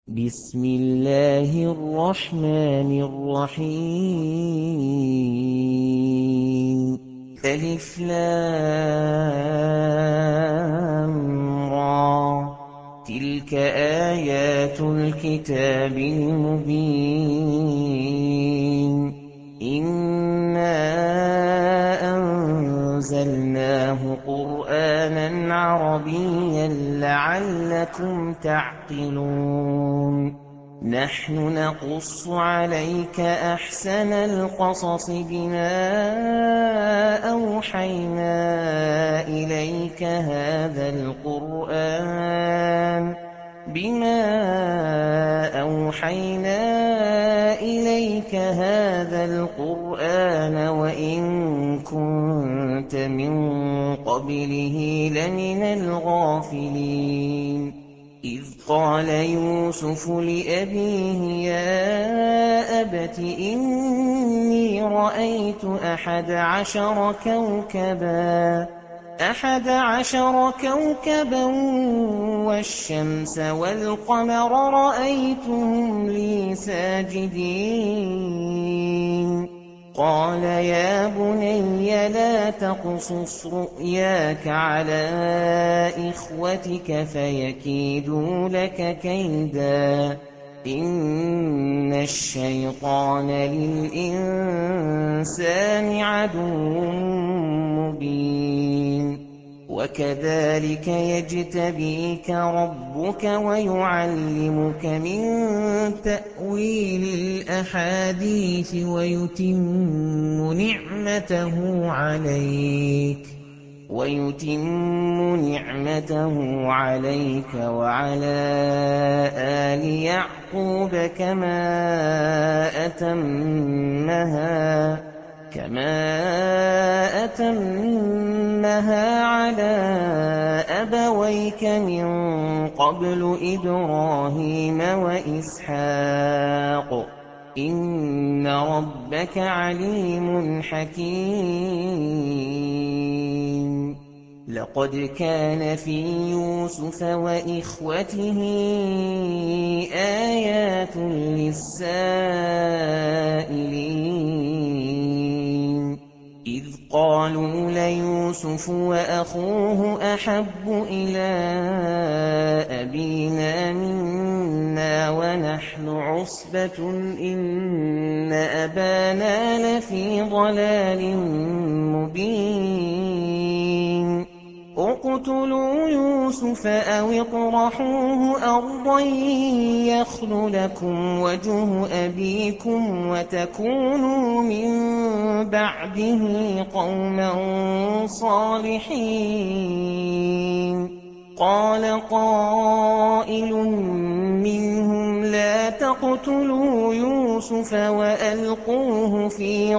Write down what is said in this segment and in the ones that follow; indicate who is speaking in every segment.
Speaker 1: بسم الله الرحمن الرحيم ألف لام را تلك آيات الكتاب المبين إنا أنزلناه قرآنا عربيا لعلكم تعقلون نحن نقص عليك أحسن القصص بما أوحينا إليك هذا القرآن وإن كنت من قبله لمن الغافلين إذ قال يوسف لأبيه يا أبت إني رأيت 11 كوكبا والشمس والقمر رأيتهم لي ساجدين قال يا بني لا تقصص رؤياك على إخوتك فيكيدوا لك كيدا إن الشيطان للإنسان عدو مبين وكذلك يجتبيك ربك ويعلمك من تأويل الأحاديث ويتم نعمته عليك وعلى آل يعقوب كما أتمها على أبويك من قبل إبراهيم وإسحاق إن ربك عليم حكيم لقد كان في يوسف وإخوته آيات للسائلين إذ قالوا ليوسف وأخوه أحب إلى أبينا منا ونحن عصبة إن أبانا لفي ضلال مبين اقتلوا يوسف أو اطرحوه أرضا يخل لكم وجه أبيكم وتكونوا من بعده قوما صالحين قال قائل منهم لا تقتلوا يوسف وألقوه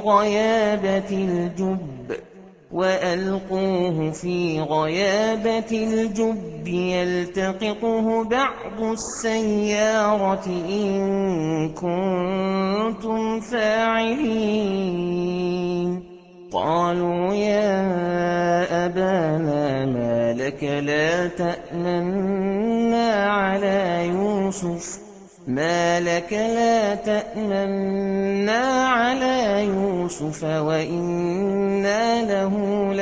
Speaker 1: في غيابة الجب يلتقطه بعض السيارة إن كنتم فاعلين قالوا يا أبانا ما لك لا تأمنا على يوسف وإنا له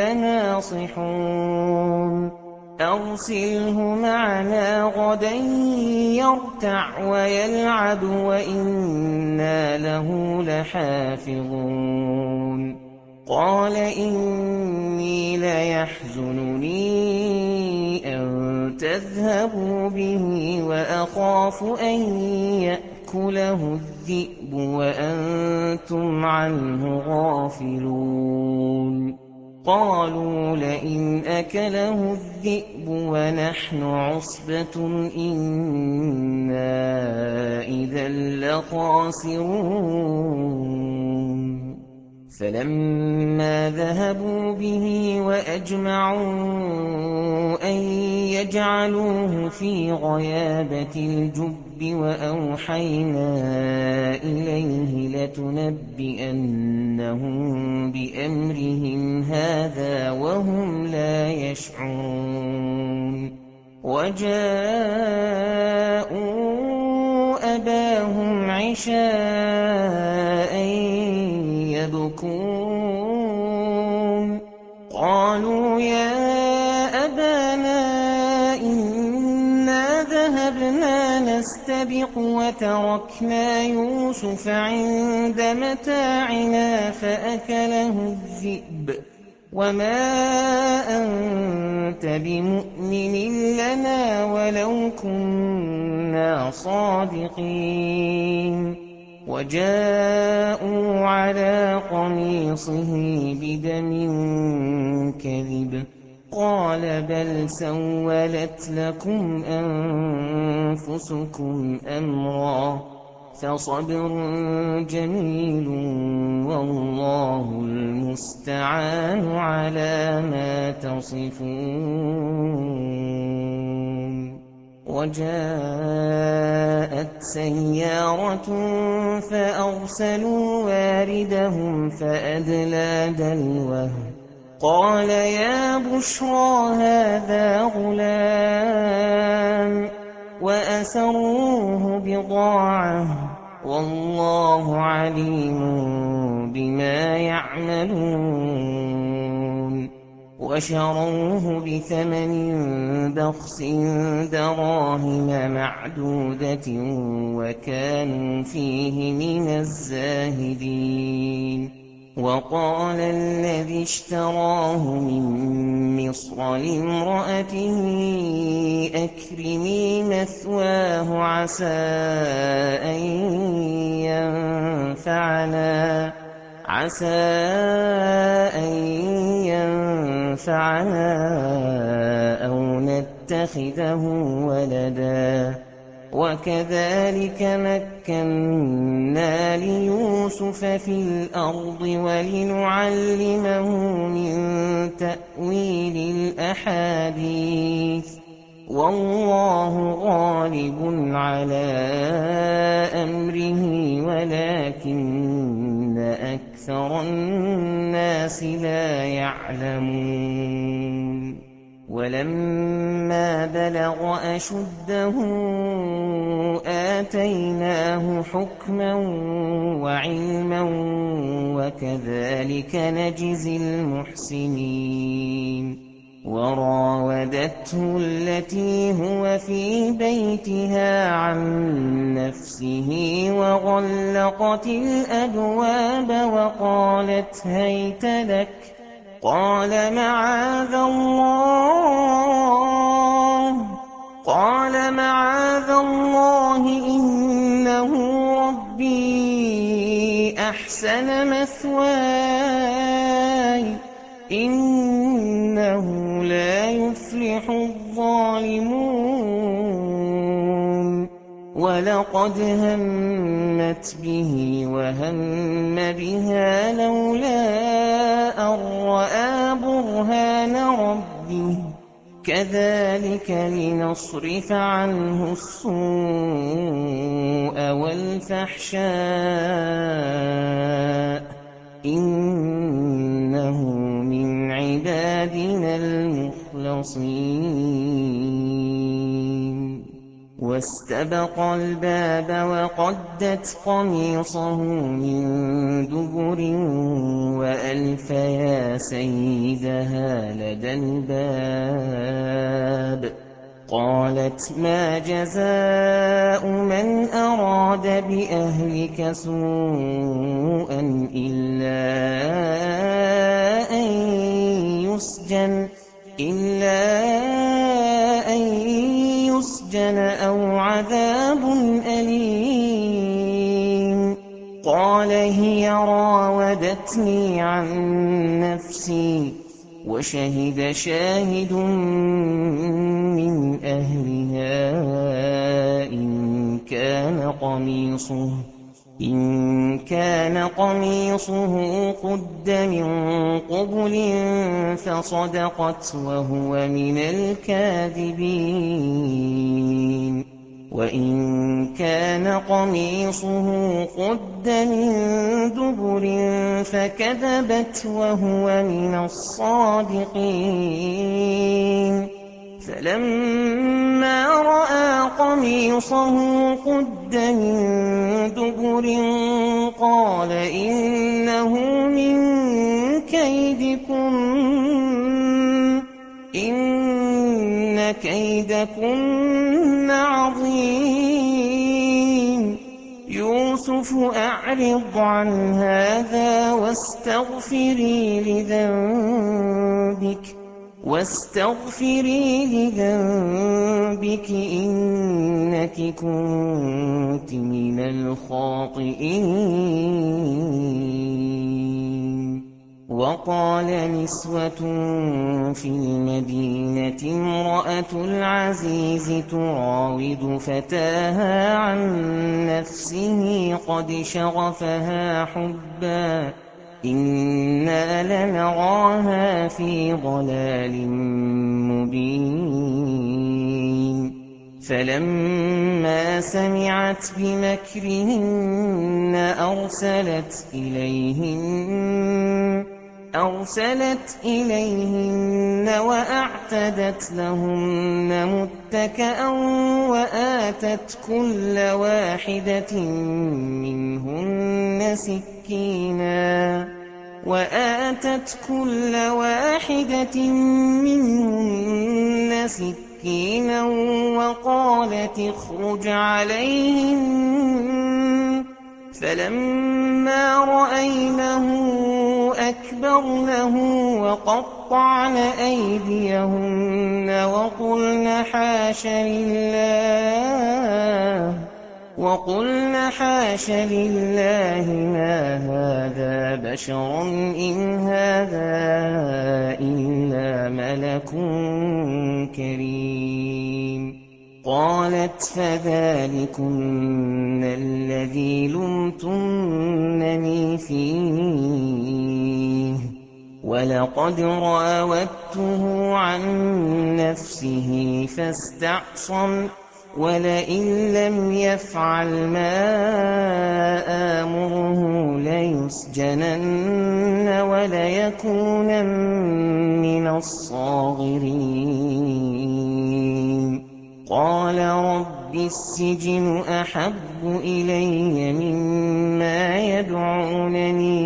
Speaker 1: لناصحون أرسله معنا غدا يرتع ويلعب وإنا له لحافظون قال إني ليحزنني أن تذهبوا به وأخاف أن يأكله الذئب وأنتم عنه غافلون قالوا لئن أكله الذئب ونحن عصبة إنا إذا لخاسرون فلما ذهبوا به وأجمعوا أن يجعلوه في غيابة الجب وأوحينا إليه لتنبئنهم بأمرهم هذا وهم لا يشعرون وجاءوا عشاء يبكون قالوا يا أبانا إنا ذهبنا نستبق وتركنا يوسف عند متاعنا فأكله الذئب وما أنت بمؤمن لنا ولو كنا صادقين وجاءوا على قميصه بدم كذب قال بل سولت لكم أنفسكم أمرا فصبر جميل والله المستعان على ما تصفون وجاءت سيارة فأرسلوا واردهم فأدلى دلوه قال يا بشرى هذا غلام وأسروه بضاعة والله عليم بما يعملون وشروه بثمن بخس دراهم معدودة وكانوا فيه من الزاهدين وقال الذي اشتراه من مصر لامرأته أكرمي مثواه عسى أن ينفعنا أو نتخذه ولدا وكذلك مكنا ليوسف في الأرض ولنعلمه من تأويل الأحاديث والله غالب على أمره ولكن أكثر الناس لا يعلمون ولما بلغ أشده آتيناه حكما وعلما وكذلك نجزي المحسنين وراودته التي هو في بيتها عن نفسه وغلقت الأبواب وقالت هيت لك قال معاذ الله إنه ربي أحسن مثواي إنه لا يفلح الظالمون ولقد همت به وهم بها لولا أن رأى برهان ربه كذلك لنصرف عنه السوء والفحشاء إنه من عبادنا المخلصين واستبق الباب وقدت قميصه من دبر وألف يا سيدها لدى الباب قالت ما جزاء من أراد بأهلك سوءا إلا أن يسجن أو عذاب أليم قال هي راودتني عن نفسي وشهد شاهد من أهلها إن كان قميصه قد من قبل فصدقت وهو من الكاذبين وإن كان قميصه قد من دبر فكذبت وهو من الصادقين فَلَمَّا رَأَىٰ قَمِيصَهُ قُدَّ مِن دُبُرٍ قَالَ إِنَّهُ مِن كَيْدِكُنَّ ۖ إِنَّ كَيْدَكُنَّ عَظِيمٌ. يُوسُفُ أَعْرِضْ عَنْ هَٰذَا وَاسْتَغْفِرِي لِذَنبِكِ إِنَّكِ كُنتِ مِنَ الْخَاطِئِينَ. وَقَالَ نِسْوَةٌ فِي الْمَدِينَةِ امْرَأَتُ الْعَزِيزِ تُرَاوِدُ فَتَاهَا عَن نَّفْسِهِ قَدْ شَغَفَهَا حُبًّا إِنَّا لَنَرَاهَا فِي ضَلَالٍ مُّبِينٍ. فَلَمَّا سَمِعَتْ بِمَكْرِهِنَّ أَرْسَلَتْ إِلَيْهِنَّ وَأَعْتَدَتْ لَهُنَّ مُتَّكَأً وَآتَتْ كُلَّ وَاحِدَةٍ مِّنْهُنَّ سِكِّينًا وَقَالَتِ اخْرُجْ عَلَيْهِنَّ. فَلَمَّا رَأَيْنَهُ أَكْبَرْنَهُ وَقَطَّعْنَ أَيْدِيَهُنَّ وَقُلْنَ حَاشَ لِلَّهِ مَا هَٰذَا بَشَرًا إِنْ هَٰذَا إِلَّا مَلَكٌ كَرِيمٌ. قَالَتْ فَذَٰلِكُنَّ الَّذِي لُمْتُنَّنِي فِيهِ وَلَقَدْ رَاوَدتُّهُ عَن نَّفْسِهِ فَاسْتَعْصَمَ وَلَئِن لَّمْ يَفْعَلْ مَا آمُرُهُ لَيُسْجَنَنَّ وَلَيَكُونًا مِّنَ الصَّاغِرِينَ. قَالَ رَبِّ السِّجْنُ أَحَبُّ إِلَيَّ مِمَّا يَدْعُونَنِي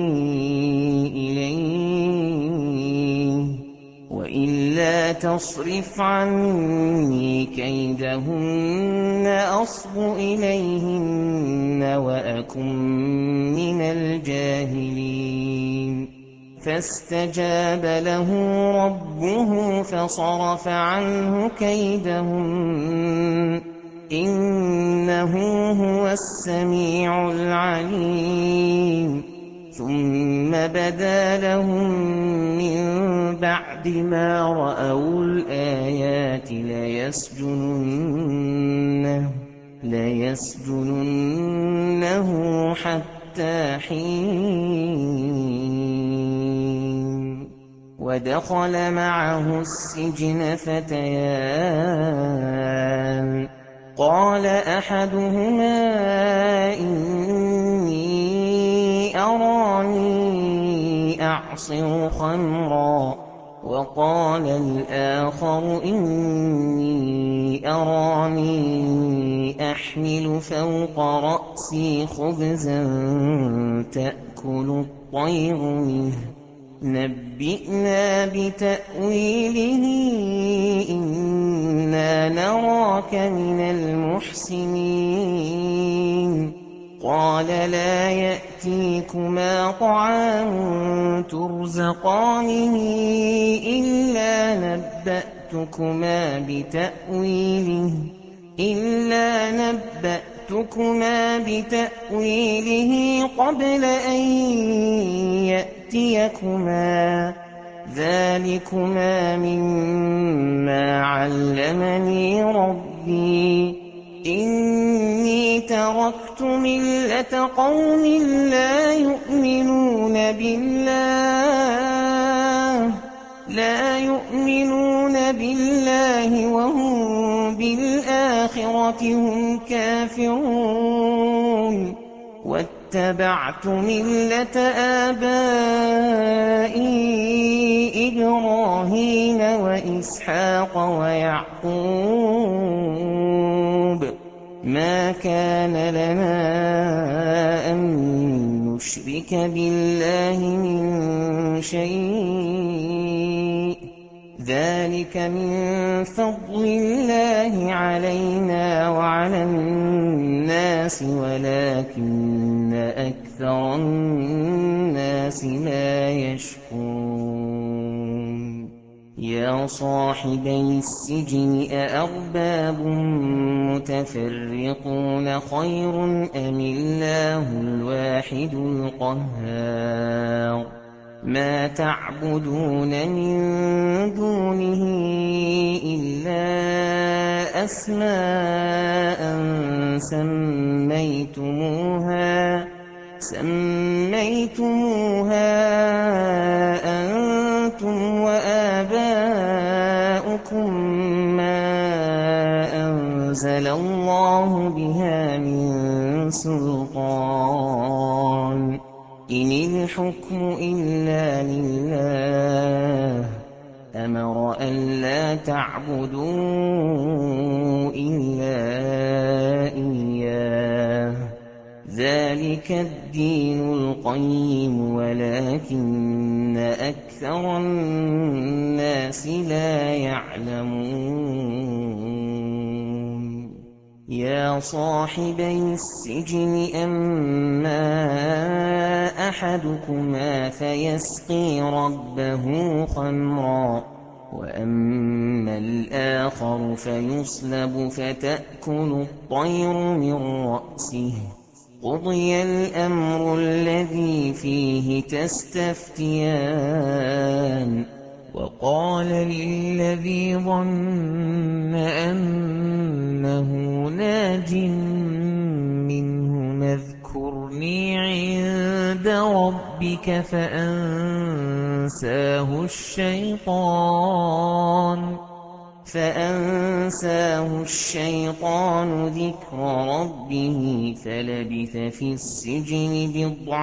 Speaker 1: إِلَيْهِ وَإِلَّا تَصْرِفْ عَنِّي كَيْدَهُنَّ أَصْبُ إِلَيْهِنَّ وَأَكُن مِّنَ الْجَاهِلِينَ. فَاسْتَجَابَ لَهُ رَبُّهُ فَصَرَفَ عَنْهُ كَيْدَهُنَّ ۚ إِنَّهُ هُوَ السَّمِيعُ الْعَلِيمُ. ثُمَّ بَدَا لَهُم مِّن بَعْدِ مَا رَأَوُا الْآيَاتِ لَيَسْجُنُنَّهُ حَتَّىٰ حِينٍ. وَدَخَلَ مَعَهُ السِّجْنَ فَتَيَانِ ۖ قَالَ أَحَدُهُمَا إِنِّي أَرَانِي أَعْصِرُ خَمْرًا وَقَالَ الْآخَرُ إِنِّي أَرَانِي أَحْمِلُ فَوْقَ رَأْسِي خُبْزًا تَأْكُلُ الطَّيْرُ مِنْهُ ۖ نَبِّئْنَا بِتَأْوِيلِهِ إِنَّا نَرَاكَ مِنَ الْمُحْسِنِينَ. قَالَ لَا يَأْتِيكُمَا طَعَامٌ تُرْزَقَانِهِ إِلَّا نَبَّأْتُكُمَا بِتَأْوِيلِهِ قَبْلَ أَن يَأْتِيَكُمَا ۚ ذَٰلِكُمَا مِمَّا عَلَّمَنِي رَبِّي ۚ إِنِّي تَرَكْتُ مِلَّةَ قَوْمٍ لَّا يُؤْمِنُونَ بِاللَّهِ وَهُم بِالْآخِرَةِ هُمْ كَافِرُونَ. واتبعت مِلَّةَ آبَائِي إِبْرَاهِيمَ وَإِسْحَاقَ وَيَعْقُوبَ مَا كَانَ لَنَا أَن نُّشْرِكَ بِاللَّهِ مِن شَيْءٍ ۚ ذَٰلِكَ مِن فَضْلِ اللَّهِ عَلَيْنَا وَعَلَى النَّاسِ وَلَٰكِنَّ أَكْثَرَ النَّاسِ لَا يَشْكُرُونَ يَا صَاحِبَيِ السِّجْنِ أَأَرْبَابٌ مُّتَفَرِّقُونَ خَيْرٌ أَمِ اللَّهُ الْوَاحِدُ الْقَهَّارُ مَا تَعْبُدُونَ مِن دُونِهِ إِلَّا أَسْمَاءً سَمَّيْتُمُوهَا أَنتُمْ وَآبَاؤُكُم مَّا أَنزَلَ اللَّهُ بِهَا مِن سُلْطَانٍ ۚ إِنِ الْحُكْمُ إِلَّا لِلَّهِ ۚ أَمَرَ أَلَّا تَعْبُدُوا إِلَّا إِيَّاهُ ۚ ذَٰلِكَ الدِّينُ الْقَيِّمُ وَلَٰكِنَّ أَكْثَرَ النَّاسِ لَا يَعْلَمُونَ يَا صَاحِبَيِ السِّجْنِ أَمَّا أَحَدُكُمَا فَيَسْقِي رَبَّهُ خَمْرًا وَأَمَّا الْآخَرُ فَيُصْلَبُ فَتَأْكُلُ الطَّيْرُ مِن رَّأْسِهِ ۚ قُضِيَ الْأَمْرُ الَّذِي فِيهِ تَسْتَفْتِيَانِ
Speaker 2: وَقَالَ لِلَّذِي ظَنَّ أَنَّهُ نَاجٍ مِّنْهُمَا اذْكُرْنِي عِندَ رَبِّكَ
Speaker 1: فَأَنسَاهُ الشَّيْطَانُ ذِكْرَ رَبِّهِ فَلَبِثَ فِي السِّجْنِ بِضْعَ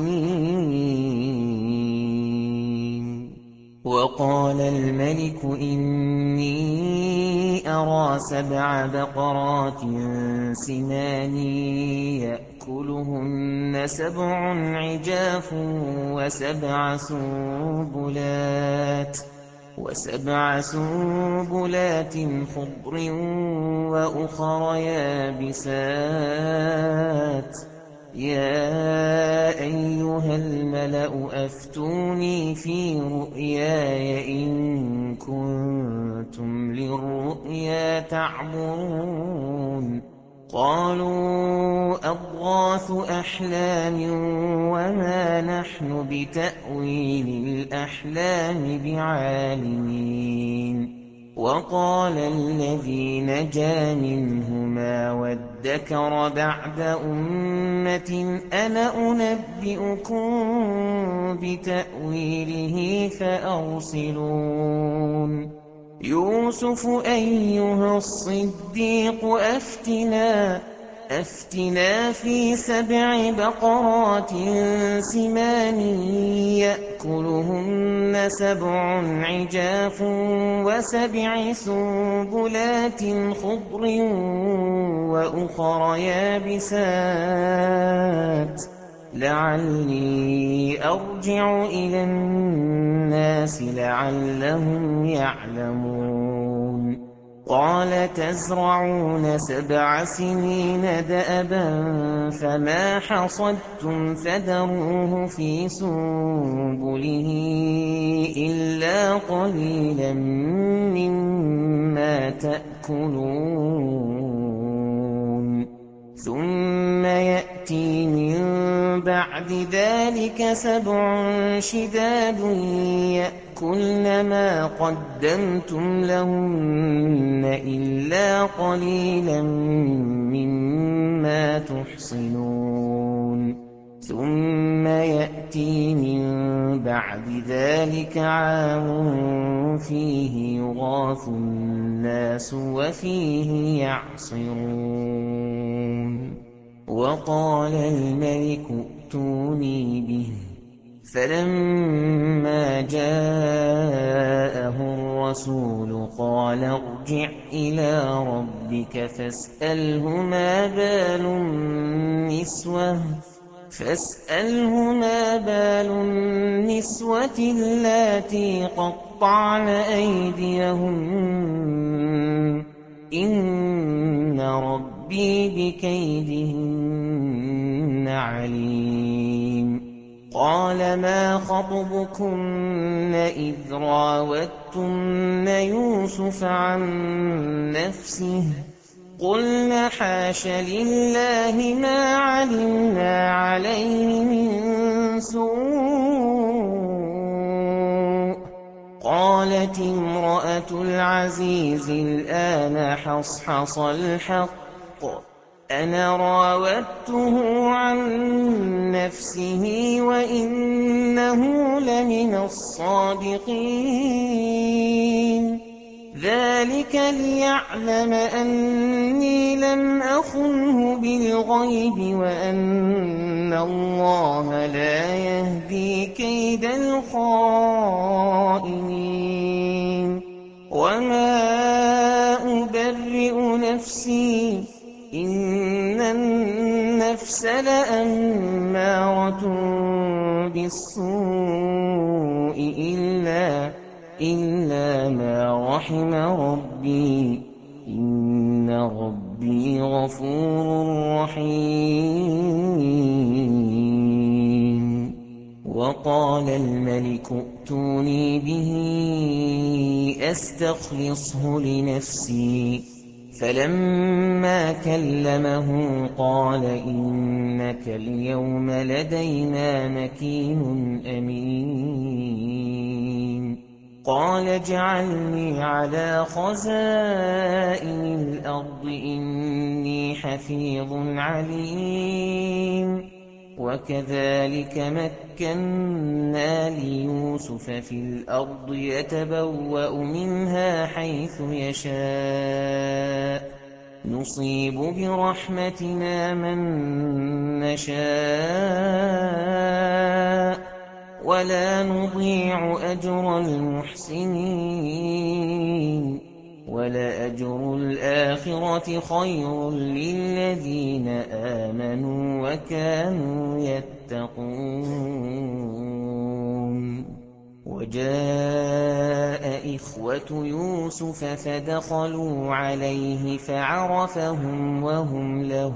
Speaker 1: سِنِينَ وَقَالَ الْمَلِكُ إِنِّي أَرَىٰ 7 بَقَرَاتٍ سِمَانٍ يَأْكُلُهُنَّ 7 عِجَافٌ وَسَبْعَ سُنبُلَاتٍ خُضْرٍ وَأُخَرَ يَابِسَاتٍ ۖ يَا أَيُّهَا الْمَلَأُ أَفْتُونِي فِي رُؤْيَايَ إِن كُنتُمْ لِلرُّؤْيَا تَعْبُرُونَ قَالُوا أَضْغَاثُ أَحْلَامٍ وَمَا نَحْنُ بِتَأْوِيلِ الْأَحْلَامِ بِعَالِمِينَ وَقَالَ الَّذِي نَجَا مِنْهُمَا وَادَّكَرَ بَعْدَ أُمَّةٍ أَنَا أُنَبِّئُكُم بِتَأْوِيلِهِ فَأَرْسِلُونِ يُوسُفُ أَيُّهَا الصِّدِّيقُ أَفْتِنَا فِي 7 بَقَرَاتٍ سِمَانٍ يَأْكُلُهُنَّ 7 عِجَافٌ و7 سُنبُلَاتٍ خُضْرٍ وَأُخَرَ يَابِسَاتٍ ۖ لَعَلِّي أَرْجِعُ إِلَى النَّاسِ لَعَلَّهُمْ يَعْلَمُونَ قَالَ تَزْرَعُونَ 7 سِنِينَ دَأَبًا فَمَا حَصَدتُّمْ فَذَرُوهُ فِي سُنبُلِهِ إِلَّا قَلِيلًا مِّمَّا تَأْكُلُونَ ثُمَّ يَأْتِي مِن بَعْدِ ذَٰلِكَ 7 شِدَادٌ يَأْكُلْنَ مَا قَدَّمْتُمْ لَهُنَّ إِلَّا قَلِيلًا مِّمَّا تُحْصِنُونَ ثُمَّ يَأْتِي مِن بَعْدِ ذَٰلِكَ عَامٌ فِيهِ يُغَاثُ النَّاسُ وَفِيهِ يَعْصِرُونَ وقال الملك ائتوني به فلما جاءه الرسول قال ارجع إلى ربك فاسأله ما بال النسوة اللاتي قطعن أيديهن إن ربي بكيدهن عليم قال ما خطبكن إذ راوتن يوسف عن نفسه قلن حاش لله ما علمنا عليه من سوء قالت امرأة العزيز الآن حصحص الحق أنا راودته عن نفسه وإنه لمن الصادقين ذلك ليعلم أني لم أخنه بالغيب وأن الله لا يهدي كيد الخائنين وما أبرئ نفسي إن النفس لأمارة بالسوء إلا ما رحم ربي إن ربي غفور رحيم وقال الملك ائتوني به أستخلصه لنفسي فلما كلمه قال إنك اليوم لدينا مكين أمين قال اجعلني على خزائن الأرض إني حفيظ عليم وكذلك مكنا ليوسف في الأرض يتبوأ منها حيث يشاء نصيب برحمتنا من نشاء ولا نضيع أجر المحسنين ولأجر الآخرة خير للذين آمنوا وكانوا يتقون وجاء إخوة يوسف فدخلوا عليه فعرفهم وهم له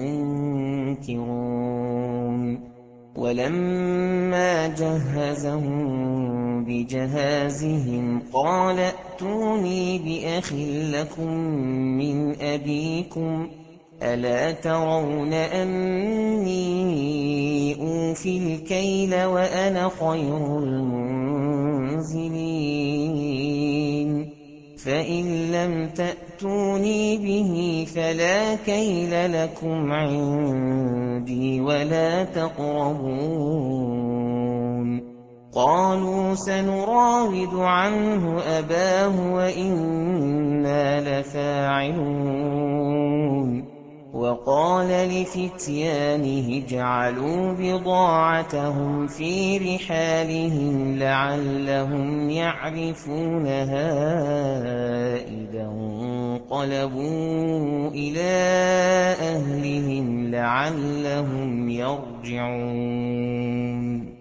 Speaker 1: منكرون ولما جهزهم بجهازهم قال ائتوني بأخ لكم من أبيكم ألا ترون أني أوفي الكيل وأنا خير المنزلين فإن لم تأتوني به فلا كيل لكم عندي ولا تقربون قالوا سنراود عنه أباه وإنا لفاعلون وقال لفتيانه اجعلوا بضاعتهم في رحالهم لعلهم يعرفونها إذا انقلبوا إلى أهلهم لعلهم يرجعون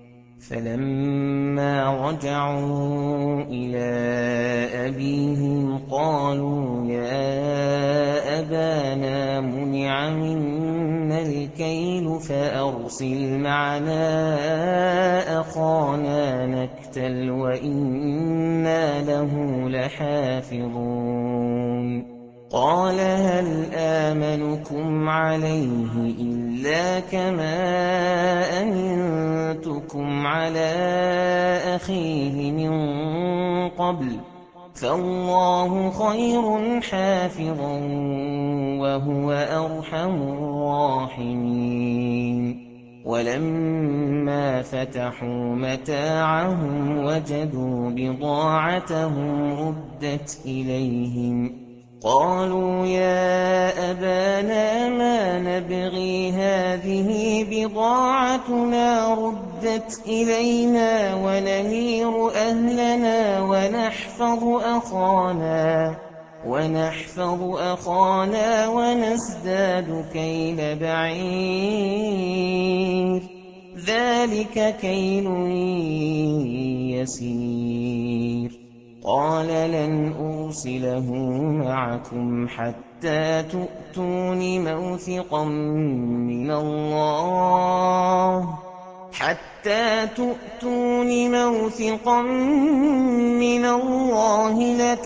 Speaker 1: فلما رجعوا إلى أبيهم قالوا يا أبانا منع منا الكيل فأرسل معنا أخانا نكتل وإنا له لحافظون قال هل آمنكم عليه إلا كما أمنتكم على أخيه من قبل فالله خير حافظا وهو أرحم الراحمين ولما فتحوا متاعهم وجدوا بضاعتهم ردت إليهم قالوا يا أبانا ما نبغي هذه بضاعتنا ردت إلينا ونمير أهلنا ونحفظ أخانا ونزداد كيل بعير ذلك كيل يسير. قال لن أرسله معكم حتى تؤتون موثقا من الله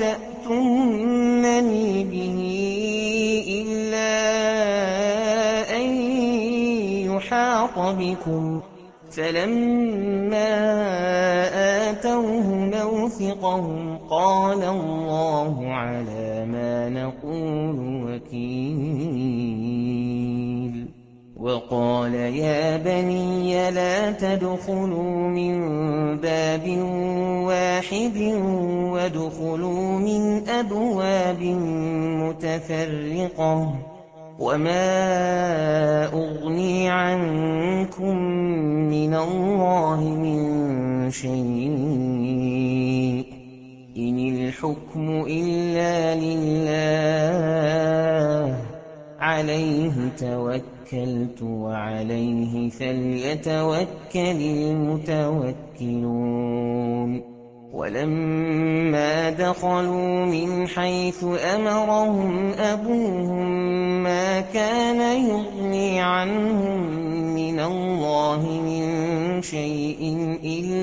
Speaker 1: لتأتونني به إلا أن يحاط بكم. فلما آتوه موثقهم قال الله على ما نقول وكيل. وقال يا بني لا تدخلوا من باب واحد وادخلوا من أبواب متفرقة وما أغني عنكم من الله من شيء إن الحكم إلا لله عليه توكلت وعليه فليتوكل المتوكلون. ولما دخلوا من حيث أمرهم أبوهم ما كان يغني عنهم من الله من شيء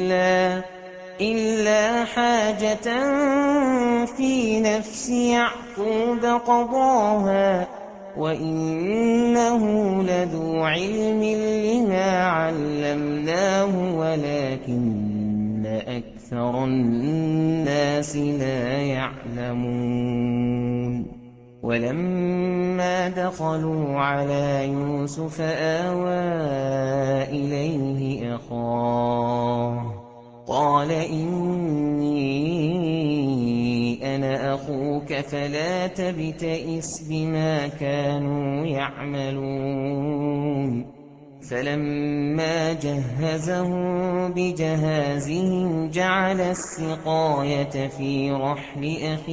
Speaker 1: إلا حاجة في نفس يعقوب قضاها وإنه لذو علم لما علمناه ولكن أكثر الناس لا يعلمون. ولما دخلوا على يوسف آوى إليه أخاه قال إني أنا أخوك فلا تبتئس بما كانوا يعملون. فلما جهزهم بجهازهم جعل السقاية في رحل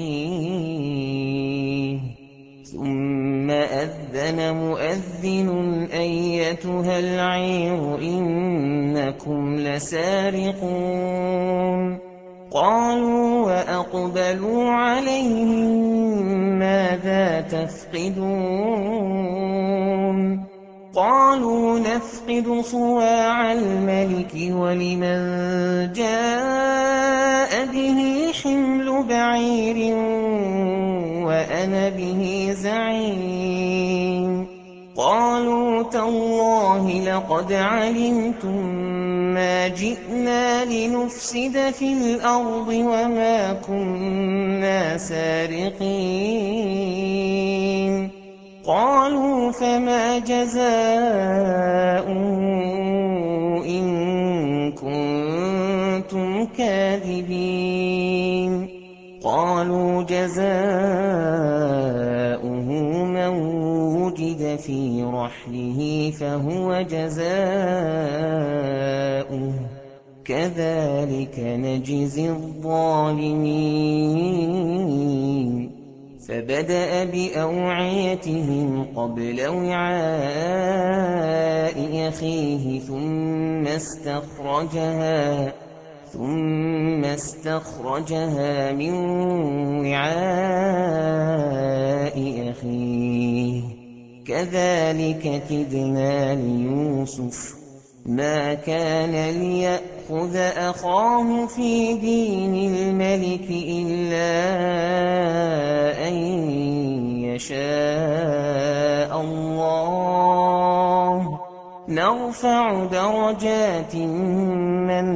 Speaker 1: أخيه ثم أذن مؤذن أيتها العير إنكم لسارقون. قالوا وأقبلوا عليهم ماذا تفقدون؟ قالوا نفقد صواع الملك ولمن جاء به حمل بعير وأنا به زعيم. قالوا تالله لقد علمتم ما جئنا لنفسد في الأرض وما كنا سارقين. قالوا فما جزاؤه إن كنتم كاذبين؟ قالوا جزاؤه من وجد في رحله فهو جزاؤه كذلك نجزي الظالمين. فبدأ بأوعيتهم قبل وعاء أخيه ثم استخرجها من وعاء أخيه كذلك كدنا ليوسف ما كان ليأخذ أخاه في دين الملك إلا أن يشاء الله نرفع درجات من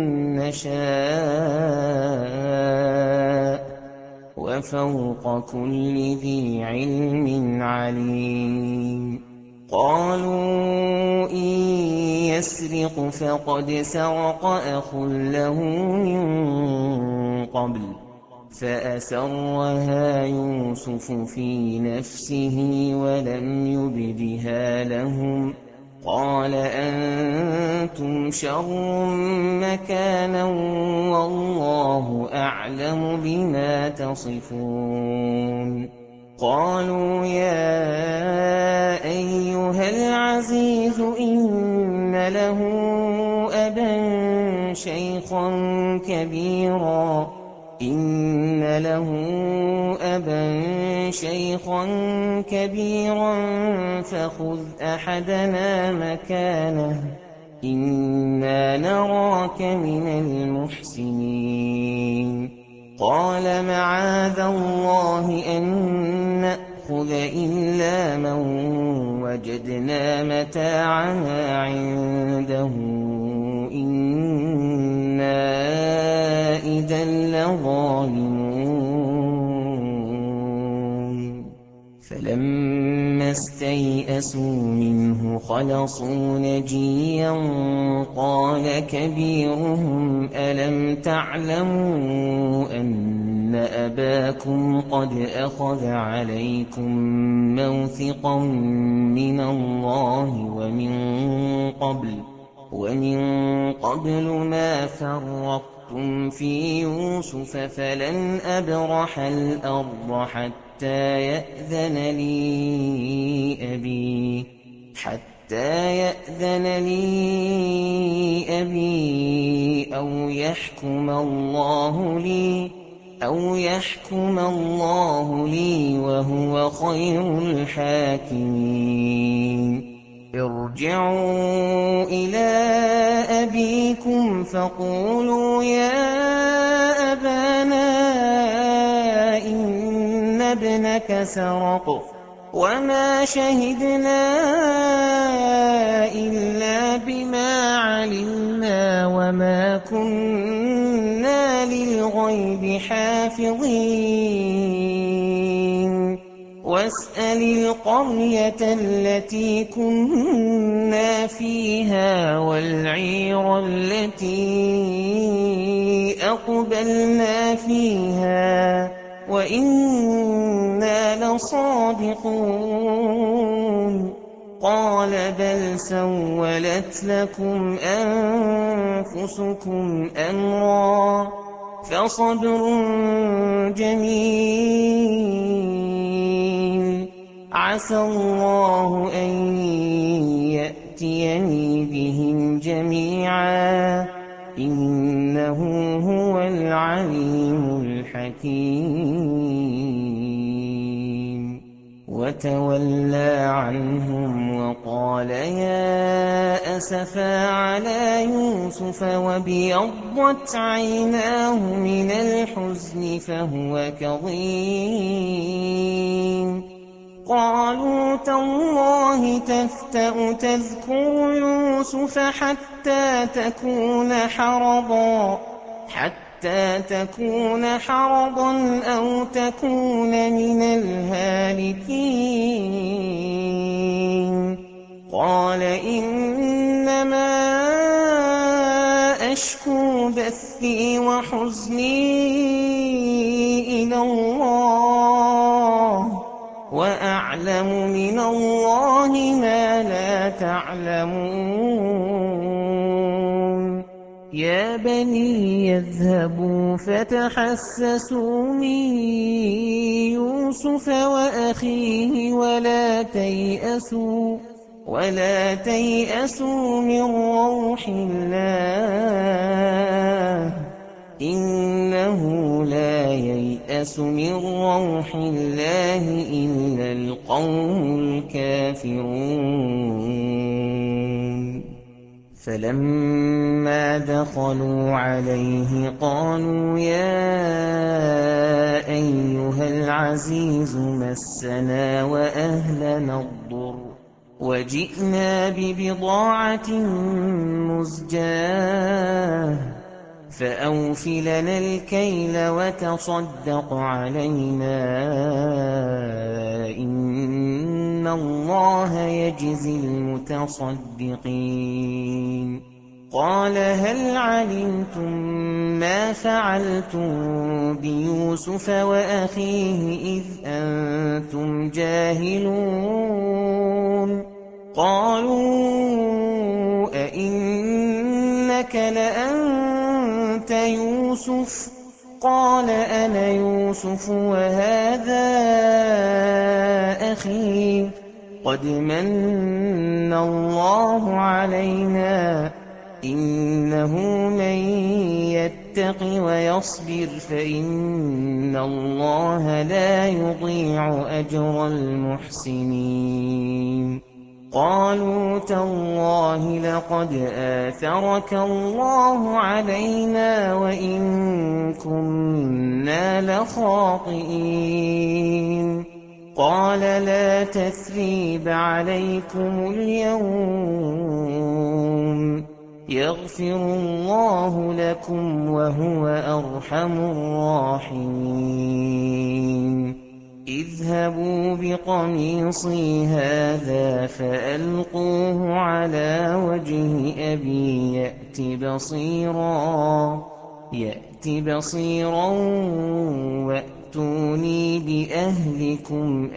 Speaker 1: نشاء وفوق كل ذي علم عليم. قالوا إن يسرق فقد سرق أخ له من قبل فأسرها يوسف في نفسه ولم يبدها لهم قَالَ أَنتُمْ شَرٌّ مَّكَانًا وَاللَّهُ أَعْلَمُ بِمَا تَصِفُونَ قَالُوا يَا أَيُّهَا الْعَزِيزُ إِنَّ لَهُ أَبًا شَيْخًا كَبِيرًا فَخُذْ أَحَدَنَا مَكَانَهُ إِنَّا نَرَاكَ مِنَ الْمُحْسِنِينَ قَالَ مَعَاذَ اللَّهِ أَن نَّأْخُذَ إِلَّا مَن وَجَدْنَا مَتَاعَنَا عِندَهُ إِنَّا إِذًا لَّظَالِمُونَ فَلَمَّا اسْتَيْأَسُوا مِنْهُ خَلَصُوا نَجِيًّا قَالَ كَبِيرُهُمْ أَلَمْ تَعْلَمُوا أَنَّ أَبَاكُمْ قَدْ أَخَذَ عَلَيْكُم مَّوْثِقًا مِّنَ اللَّهِ وَمِن قَبْلُ مَا فَرَّطتُمْ فِي يُوسُفَ فَلَنْ أَبْرَحَ الْأَرْضَ حَتَّىٰ يَأْذَنَ لِي أَبِي أَوْ يَحْكُمَ اللَّهُ لِي وَهُوَ خَيْرُ الْحَاكِمِينَ ارْجِعُوا إِلَىٰ أَبِيكُمْ فَقُولُوا يَا أَبَانَا إِنَّ ابْنَكَ سَرَقَ وَمَا شَهِدْنَا إِلَّا بِمَا عَلِمْنَا وَمَا كُنَّا لِلْغَيْبِ حَافِظِينَ وَاسْأَلِ الْقَرْيَةَ الَّتِي كُنَّا فِيهَا وَالْعِيرَ الَّتِي أَقْبَلْنَا فِيهَا وَإِنَّا لَصَادِقُونَ قَالَ بَلْ سَوَّلَتْ لَكُمْ أَنفُسُكُمْ أَمْرًا فَصَبْرٌ جَمِيلٌ عَسَى اللَّهُ أَن يَأْتِيَنِي بِهِمْ جَمِيعًا إِنَّهُ هُوَ الْعَلِيمُ الْحَكِيمُ وَتَوَلَّىٰ عَنْهُمْ وَقَالَ يَا أَسَفَىٰ عَلَىٰ يُوسُفَ وَابْيَضَّتْ عَيْنَاهُ مِنَ الْحُزْنِ فَهُوَ كَظِيمٌ قَالُوا تَاللَّهِ تَفْتَأُ تَذْكُرُ يُوسُفَ حَتَّىٰ تَكُونَ حَرَضًا أَوْ تَكُونَ مِنَ الْهَالِكِينَ قَالَ إِنَّمَا أَشْكُو بَثِّي وَحُزْنِي إِلَى اللَّهِ وَأَعْلَمُ مِنَ اللَّهِ مَا لَا تَعْلَمُونَ يَا بَنِيَّ اذْهَبُوا فَتَحَسَّسُوا مِن يُوسُفَ وَأَخِيهِ وَلَا تَيْأَسُوا مِن رَّوْحِ اللَّهِ ۖ إِنَّهُ لَا يَيْأَسُ مِن رَّوْحِ اللَّهِ إِلَّا الْقَوْمُ الْكَافِرُونَ فَلَمَّا دَخَلُوا عَلَيْهِ قَالُوا يَا أَيُّهَا الْعَزِيزُ مَسَّنَا وَأَهْلَنَا الضُّرُّ وَجِئْنَا بِبِضَاعَةٍ مُزْجَاةٍ فَأَوْفِ لَنَا الْكَيْلَ وَتَصَدَّقْ عَلَيْنَا إِنَّ اللَّهَ يَجْزِي الْمُتَصَدِّقِينَ قَالَ هَلْ عَلِمْتُم مَّا فَعَلْتُم بِيُوسُفَ وَأَخِيهِ إِذْ أَنتُمْ جَاهِلُونَ قَالُوا إِنَّكَ لَأَنتَ يُوسُفُ ۖ قَالَ أَنَا يُوسُفُ وَهَٰذَا أَخِي ۖ قَدْ مَنَّ اللَّهُ عَلَيْنَا ۖ إِنَّهُ مَن يَتَّقِ وَيَصْبِرْ فَإِنَّ اللَّهَ لَا يُضِيعُ أَجْرَ الْمُحْسِنِينَ. قَالُوا تَاللَّهِ لَقَدْ آثَرَكَ اللَّهُ عَلَيْنَا وَإِن كُنَّا لَخَاطِئِينَ. قَالَ لَا تَثْرِيبَ عَلَيْكُمُ الْيَوْمَ، يَغْفِرُ اللَّهُ لَكُمْ وَهُوَ أَرْحَمُ الرَّاحِمِينَ. اذْهَبُوا بِقَمِيصِي هَٰذَا فَأَلْقُوهُ عَلَىٰ وَجْهِ أَبِي يَأْتِ بَصِيرًا وَأْتُونِي بِأَهْلِكُمْ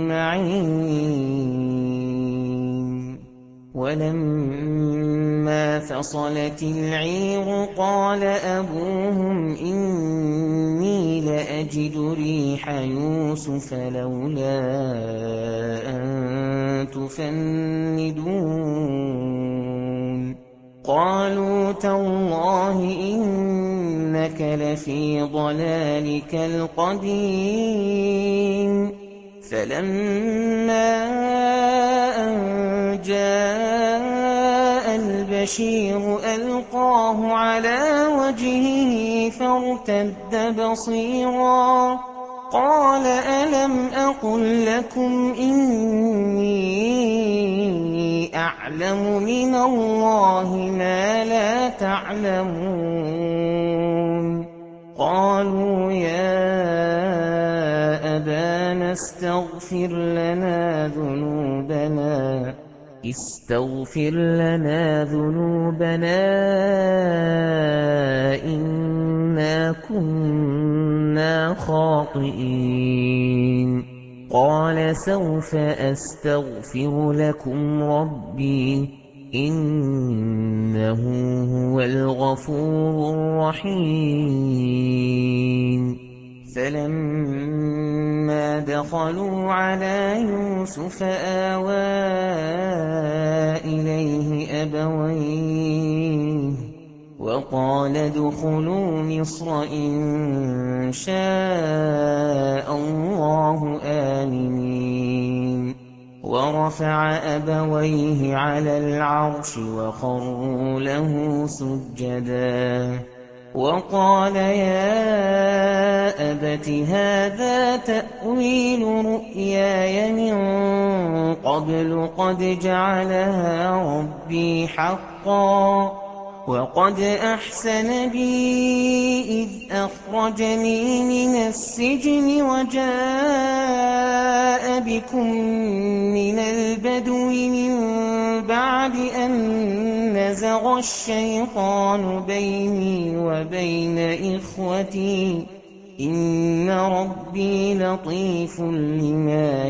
Speaker 1: أَجْمَعِينَ. وَلَمَّا فَصَلَتِ الْعِيرُ قَالَ أَبُوهُمْ إِنِّي لَأَجِدُ رِيحَ يُوسُفَ لَوْلَا أَن تُفَنِّدُونِ. قَالُوا تَاللَّهِ إِنَّكَ لَفِي ضَلَالِكَ الْقَدِيمِ. فَلَمَّا أَن جَاءَ الْبَشِيرُ أَلْقَاهُ عَلَىٰ وَجْهِهِ فَارْتَدَّ بَصِيرًا قَالَ أَلَمْ أَقُل لَّكُمْ إِنِّي أَعْلَمُ مِنَ اللَّهِ مَا لَا تَعْلَمُونَ. قَالُوا يَا أَبَانَا اسْتَغْفِرْ لَنَا ذُنُوبَنَا إِنَّا كُنَّا خَاطِئِينَ. قَالَ سَوْفَ أَسْتَغْفِرُ لَكُمْ رَبِّي إِنَّهُ هُوَ الْغَفُورُ الرَّحِيمُ. فَلَمَّا دَخَلُوا عَلَىٰ يُوسُفَ آوَىٰ إِلَيْهِ أَبَوَيْهِ وَقَالَ ادْخُلُوا مِصْرَ إِن شَاءَ اللَّهُ آمِنِينَ. وَرَفَعَ أَبَوَيْهِ عَلَى الْعَرْشِ وَخَرُّوا لَهُ سُجَّدًا وَقَالَ يَا أَبَتِ هَٰذَا تَأْوِيلُ رُؤْيَايَ مِن قَبْلُ قَدْ جَعَلَهَا رَبِّي حَقًّا وَقَدْ أَحْسَنَ بِي إِذْ أَخْرَجَنِي مِنَ السِّجْنِ وَجَاءَ بِكُم مِّنَ الْبَدْوِ مِن بَعْدِ أَن نَّزَغَ الشَّيْطَانُ بَيْنِي وَبَيْنَ إِخْوَتِي ۚ إِنَّ رَبِّي لَطِيفٌ لِّمَا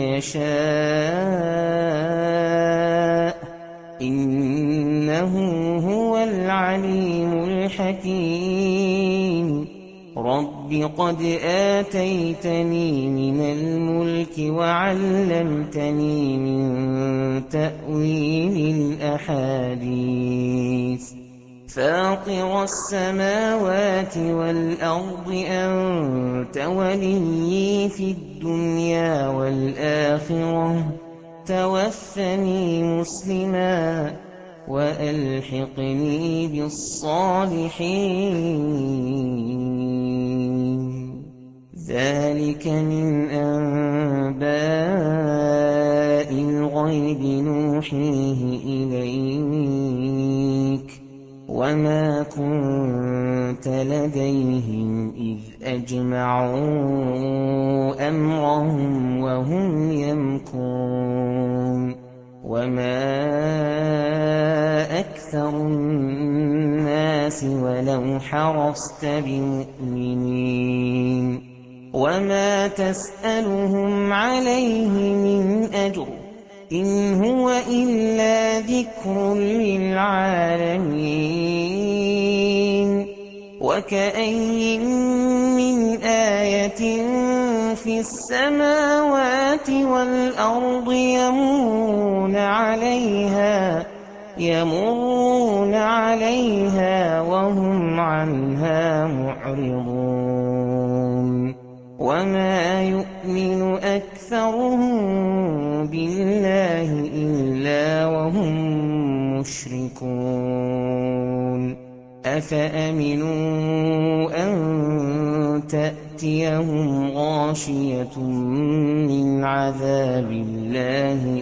Speaker 1: يَشَاءُ ۚ إِنَّهُ هُوَ الْعَلِيمُ الْحَكِيمُ. رَبِّ قَدْ آتَيْتَنِي مِنَ الْمُلْكِ وَعَلَّمْتَنِي مِن تَأْوِيلِ الْأَحَادِيثِ. فَاطِرَ السَّمَاوَاتِ وَالْأَرْضِ أَنتَ وَلِيِّي فِي الدُّنْيَا وَالْآخِرَةِ ۖ تَوَفَّنِي مُسْلِمًا وَأَلْحِقْنِي بِالصَّالِحِينَ. ذَٰلِكَ مِنْ أَنبَاءِ الْغَيْبِ نُوحِيهِ إِلَيْكَ ۖ وَمَا كُنتَ لَدَيْهِمْ إِذْ أَجْمَعُوا أَمْرَهُمْ وَهُمْ يَمْكُرُونَ. وَمَا أَكْثَرُ النَّاسِ وَلَوْ حَرَصْتَ بِمُؤْمِنِينَ. وَمَا تَسْأَلُهُمْ عَلَيْهِ مِنْ أَجْرٍ إِنْ هُوَ إِلَّا ذِكْرٌ لِّلْعَالَمِينَ. وكأين من آية في السماوات والأرض يمرون عليها وهم عنها معرضون وما يؤمن أكثرهم بالله إلا وهم مشركون أفأمنوا أن تأتيهم غاشية من عذاب الله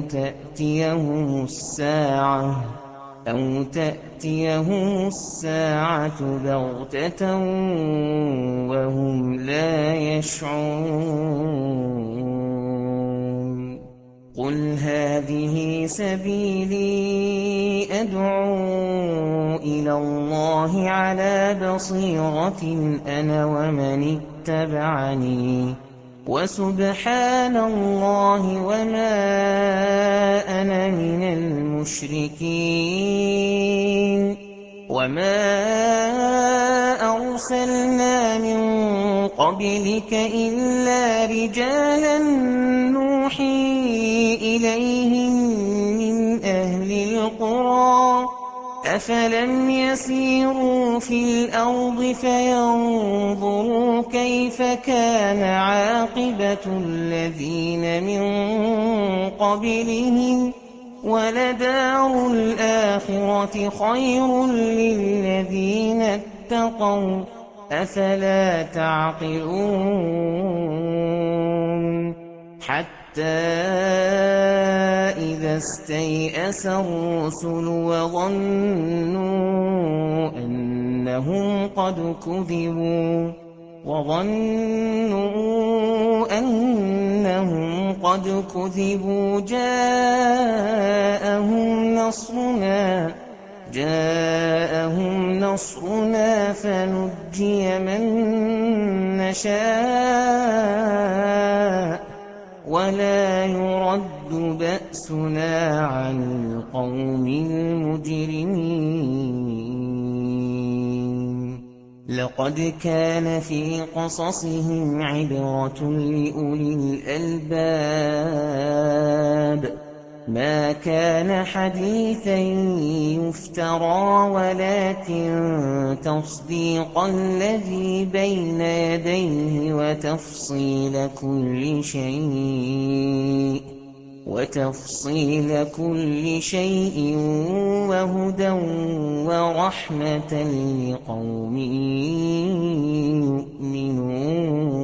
Speaker 1: أو تأتيهم الساعة بغتة وهم لا يشعرون قل هذه سبيلي أدعو إلى الله على بصيرة أنا ومن اتبعني وسبحان الله وما أنا من المشركين وما أرسلنا من قبلك إلا رجالا نوحي إليهم من أهل القرى أفلم يسيروا في الأرض فينظروا كيف كان عاقبة الذين من قبلهم ولدار الآخرة خير للذين اتقوا أفلا تعقلون حتى إذا استيأس الرسل وظنوا أنهم قد كذبوا جاءهم نصرنا فنجي من نشاء ولا يرد بأسنا عن القوم المجرمين لقد كان في قصصهم عبرة لأولي الألباب ما كان حديثا يفترى ولكن تصديق الذي بين يديه وتفصيل كل شيء وهدى ورحمة لقوم يؤمنون